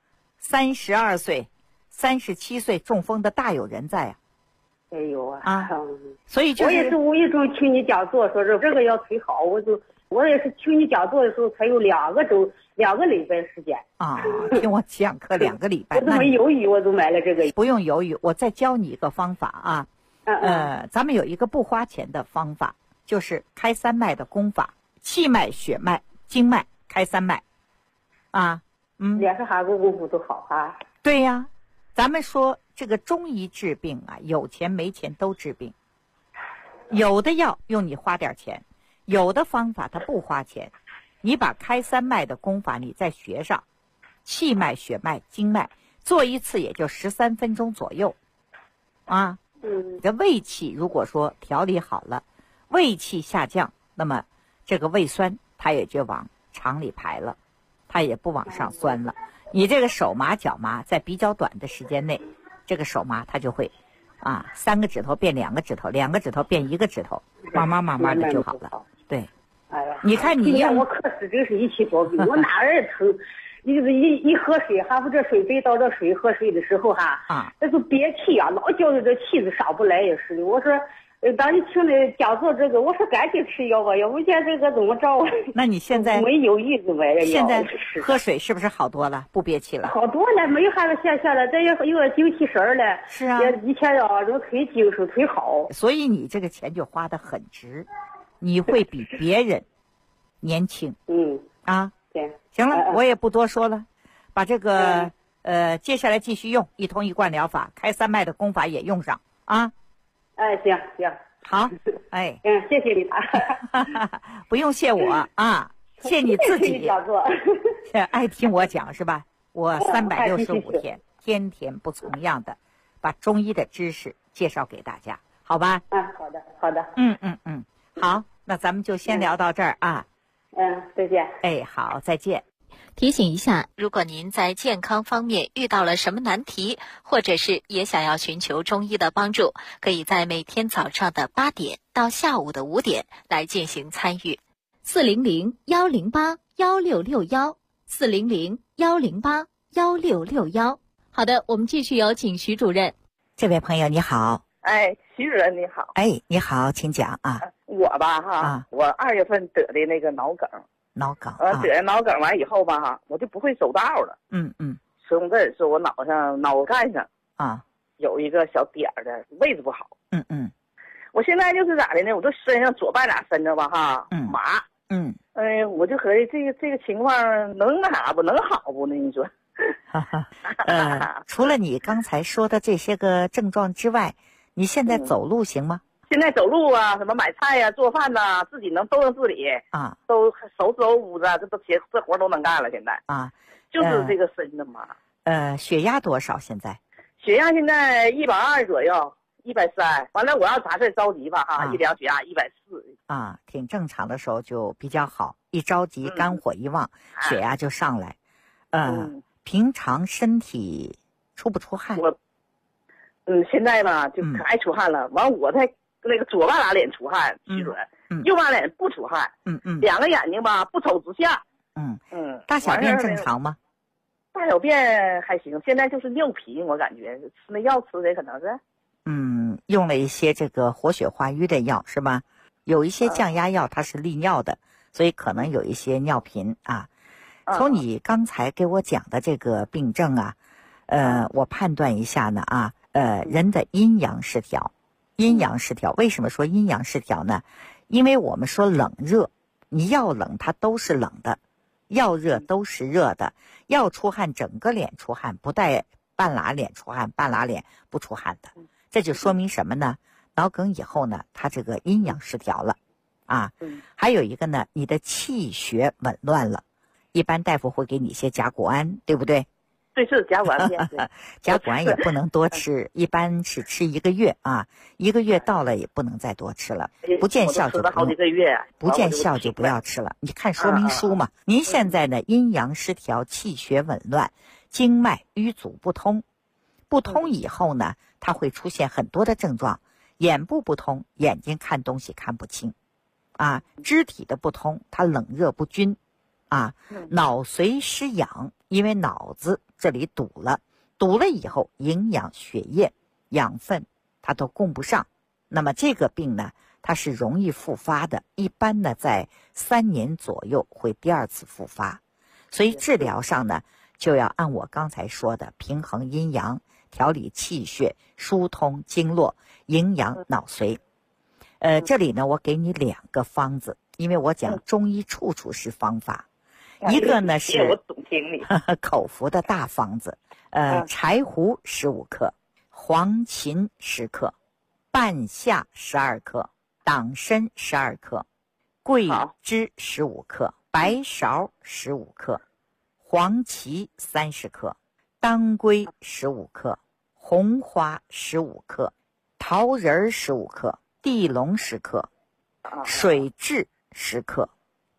，32岁、37岁中风的大有人在有所以我也是无意中听你讲座说这个要推好，我也是听你讲座的时候才有2个礼拜时间听我讲课2个礼拜。 我这么犹豫，我就买了这个。 不用犹豫，我再教你一个方法咱们有一个不花钱的方法，就是开3脉的功法，气脉、血脉、经脉开3脉也是韩国功夫都好对呀，咱们说这个中医治病有钱没钱都治病，有的药用你花点钱，有的方法它不花钱。你把开3脉的功法你再学上，气脉、血脉、经脉做一次也就13分钟左右这胃气如果说调理好了，胃气下降，那么这个胃酸它也就往肠里排了，它也不往上酸了。你这个手麻脚麻，在比较短的时间内，这个手麻它就会3个指头变2个指头，2个指头变1个指头，慢慢的就好了。对， 哎呀， 你看你我可是真是一起多病，我哪儿疼？就是一喝水，还不这水杯倒着水喝水的时候那就憋气啊，老觉得这气子上不来也是的。我说，当你听的讲座这个，我说赶紧吃药吧，要不现在这个怎么着？ 那你现在没有意思呗？ 现在喝水是不是好多了？不憋气了？ 好多了，没啥了，下来，这也有点精气神了。 是啊， 以前人忒精神忒好。 所以你这个钱就花得很值，你会比别人年轻。 对。 行了，我也不多说了，把这个接下来继续用一通一贯疗法，开三脉的功法也用上啊。 行， 好， 谢谢你不用谢我谢你自己。 讲座爱听我讲是吧？我365天，天天不重样的把中医的知识介绍给大家，好吧？ 好的。 好，那咱们就先聊到这儿啊。 再见。 好，再见。 提醒一下，如果您在健康方面遇到了什么难题，或者是也想要寻求中医的帮助，可以在每天早上的8点到下午的5点来进行参与。400-108-1661，400-108-1661。好的，我们继续有请徐主任。 这位朋友你好。 徐主任你好。 你好，请讲啊。 我吧我2月份得的那个脑梗。得了脑梗完以后吧我就不会走道了。从这儿是我脑干上有一个小点儿的位置不好。我现在就是咋的呢？我这身上左半拉身子吧麻。我就合计这个情况能那啥不能好不呢？你说？ 除了你刚才说的这些个症状之外，你现在走路行吗？ 现在走路什么买菜呀、做饭呐，自己能自理都收拾屋子，这活都能干了。现在就是这个身子嘛。 血压多少？现在血压现在120左右，130。完了，我要啥事着急吧一量血压140。 挺正常的时候就比较好，一着急肝火一旺，血压就上来。平常身体出不出汗？ 现在吧就可爱出汗了。完我在那个左半拉脸出汗，徐主任，右半脸不出汗。2个眼睛吧不瞅直下。 大小便正常吗？ 大小便还行，现在就是尿频，我感觉吃那药吃的可能是。 用了一些这个活血化瘀的药是吧？有一些降压药它是利尿的，所以可能有一些尿频从你刚才给我讲的这个病症我判断一下呢人的阴阳失调。为什么说阴阳失调呢？因为我们说冷热，你要冷它都是冷的，要热都是热的，要出汗整个脸出汗，不带半拉脸出汗，半拉脸不出汗的。这就说明什么呢？脑梗以后呢，它这个阴阳失调了还有一个呢，你的气血紊乱了。一般大夫会给你一些甲钴胺，对不对？ 对，是甲钴胺。 甲钴胺也不能多吃，一般是吃1个月1个月到了也不能再多吃了，不见效就好几个月， 不见效就不要吃了。你看说明书嘛。您现在呢阴阳失调，气血紊乱，经脉瘀阻不通以后呢，它会出现很多的症状。眼部不通，眼睛看东西看不清肢体的不通，它冷热不均脑髓失养，因为脑子这里堵了以后，营养血液养分它都供不上。那么这个病呢，它是容易复发的，一般呢在3年左右会第2次复发。所以治疗上呢，就要按我刚才说的，平衡阴阳，调理气血，疏通经络，营养脑髓。这里呢我给你2个方子，因为我讲中医处处是方法。一个呢是口服的大方子，柴胡15克，黄芩10克，半夏12克，党参12克，桂枝15克，白芍15克，黄芪30克，当归15克，红花15克，桃仁15克，地龙10克，水蛭10克，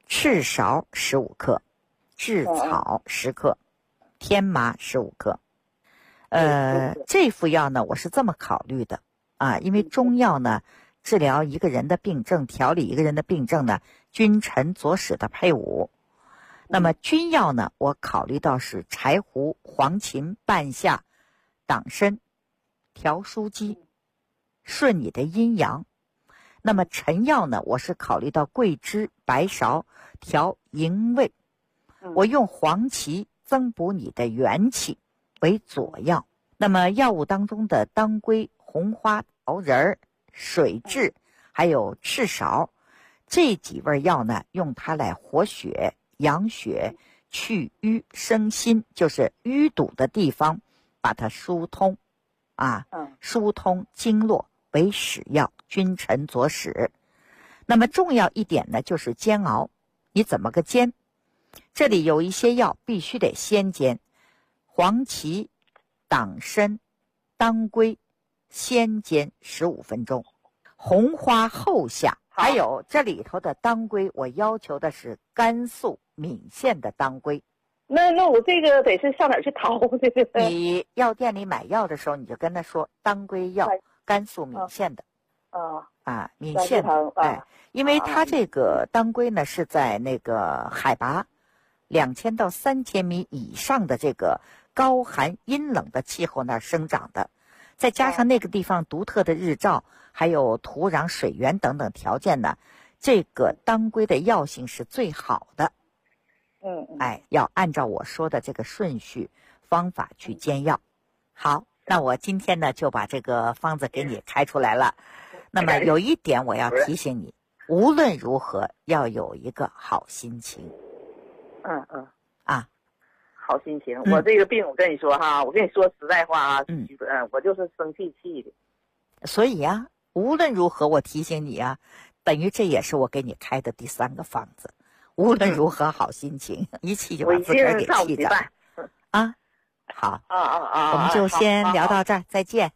赤芍15克，炙草10克，天麻15克。这副药呢，我是这么考虑的啊，因为中药呢，治疗一个人的病症，调理一个人的病症呢，君臣佐使的配伍。那么君药呢，我考虑到是柴胡、黄芩、半夏、党参，调枢机，顺你的阴阳。那么臣药呢，我是考虑到桂枝、白芍，调营卫。我用黄芪增补你的元气为佐药。那么药物当中的当归、红花桃仁、水蛭还有赤芍这几味药呢，用它来活血养血去瘀生新，就是淤堵的地方把它疏通啊，疏通经络为使药，君臣佐使。那么重要一点呢，就是煎熬。你怎么个煎？这里有一些药必须得先煎，黄芪、党参、当归先煎15分钟，红花后下。还有这里头的当归，我要求的是甘肃岷县的当归。 那我这个得是上哪儿去淘的？ 你药店里买药的时候，你就跟他说当归药，甘肃岷县的。岷县的，因为它这个当归呢是在那个海拔2000到3000米以上的这个高寒阴冷的气候那儿生长的，再加上那个地方独特的日照，还有土壤、水源等等条件呢，这个当归的药性是最好的。要按照我说的这个顺序方法去煎药。好，那我今天呢就把这个方子给你开出来了。那么有一点我要提醒你，无论如何要有一个好心情。 好心情。我这个病，我跟你说哈，我跟你说实在话啊，我就是生气的。 所以啊，无论如何我提醒你啊，等于这也是我给你开的第3个方子。无论如何好心情，一气就把自个儿给气着啊。好我们就先聊到这儿，再见。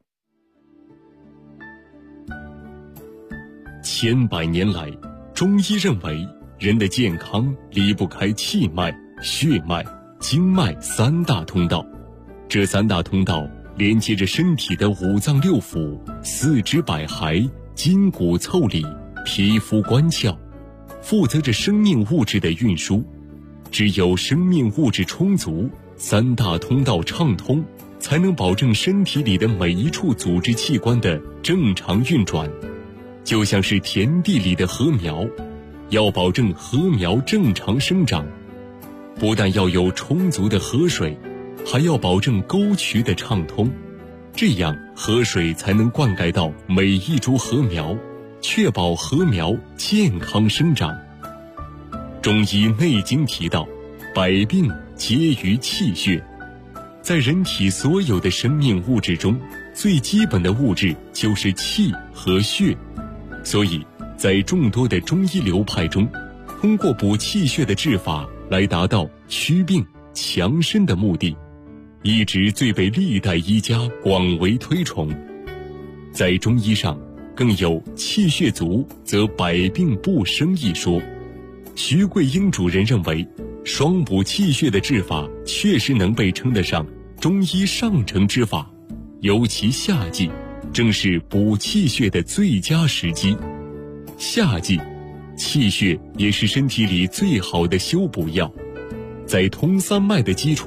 千百年来，中医认为人的健康离不开气脉、血脉、经脉3大通道。这3大通道连接着身体的5脏6腑、四肢百骸、筋骨腠理、皮肤关窍，负责着生命物质的运输。只有生命物质充足，3大通道畅通，才能保证身体里的每一处组织器官的正常运转。就像是田地里的禾苗，要保证禾苗正常生长，不但要有充足的河水，还要保证沟渠的畅通，这样河水才能灌溉到每一株禾苗，确保禾苗健康生长。中医内经提到，百病皆于气血。在人体所有的生命物质中，最基本的物质就是气和血。所以在众多的中医流派中，通过补气血的治法来达到祛病强身的目的，一直最被历代医家广为推崇。在中医上更有气血足则百病不生一说。徐桂英主任认为，双补气血的治法确实能被称得上中医上乘之法，尤其夏季正是补气血的最佳时机。夏季气血也是身体里最好的修补药，在通三脉的基础